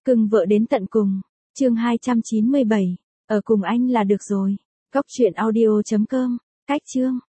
Cưng vợ đến tận cùng. Chương 297. Ở cùng anh là được rồi. Cóc truyện audio.com. Cách chương.